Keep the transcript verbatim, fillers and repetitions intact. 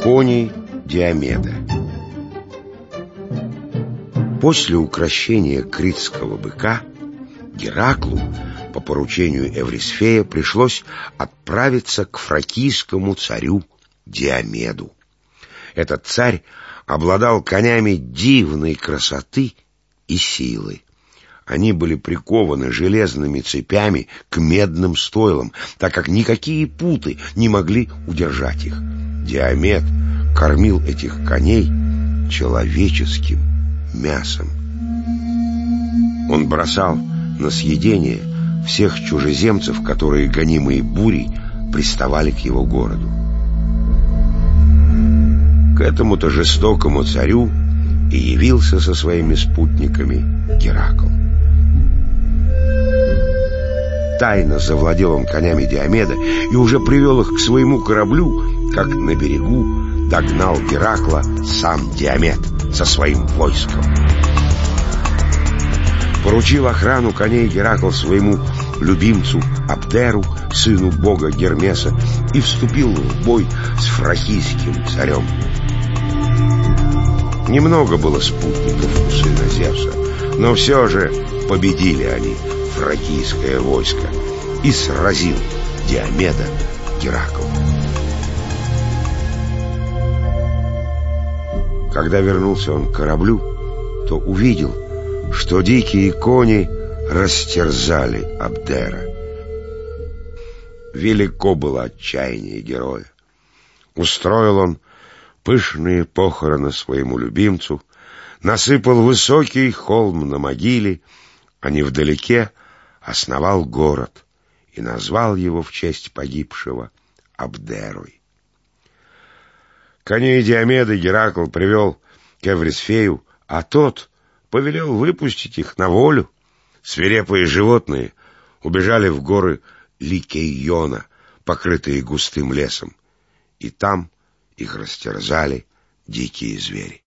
Кони Диомеда. После укрощения критского быка Гераклу по поручению Эврисфея пришлось отправиться к фракийскому царю Диомеду. Этот царь обладал конями дивной красоты и силы. Они были прикованы железными цепями к медным стойлам, так как никакие путы не могли удержать их. Диомед кормил этих коней человеческим мясом. Он бросал на съедение всех чужеземцев, которые, гонимые бурей, приставали к его городу. К этому-то жестокому царю и явился со своими спутниками Геракл. Тайно завладел он конями Диомеда и уже привел их к своему кораблю, как на берегу догнал Геракла сам Диомед со своим войском. Поручил охрану коней Геракл своему любимцу Абдеру, сыну бога Гермеса, и вступил в бой с фракийским царем. Немного было спутников у сына Зевса, но все же победили они фракийское войско, и сразил Диомеда Геракл. Когда вернулся он к кораблю, то увидел, что дикие кони растерзали Абдера. Велико было отчаяние героя. Устроил он пышные похороны своему любимцу, насыпал высокий холм на могиле, а невдалеке основал город и назвал его в честь погибшего Абдерой. Коней Диомеда Геракл привел к Эврисфею, а тот повелел выпустить их на волю. Свирепые животные убежали в горы Ликейона, покрытые густым лесом, и там их растерзали дикие звери.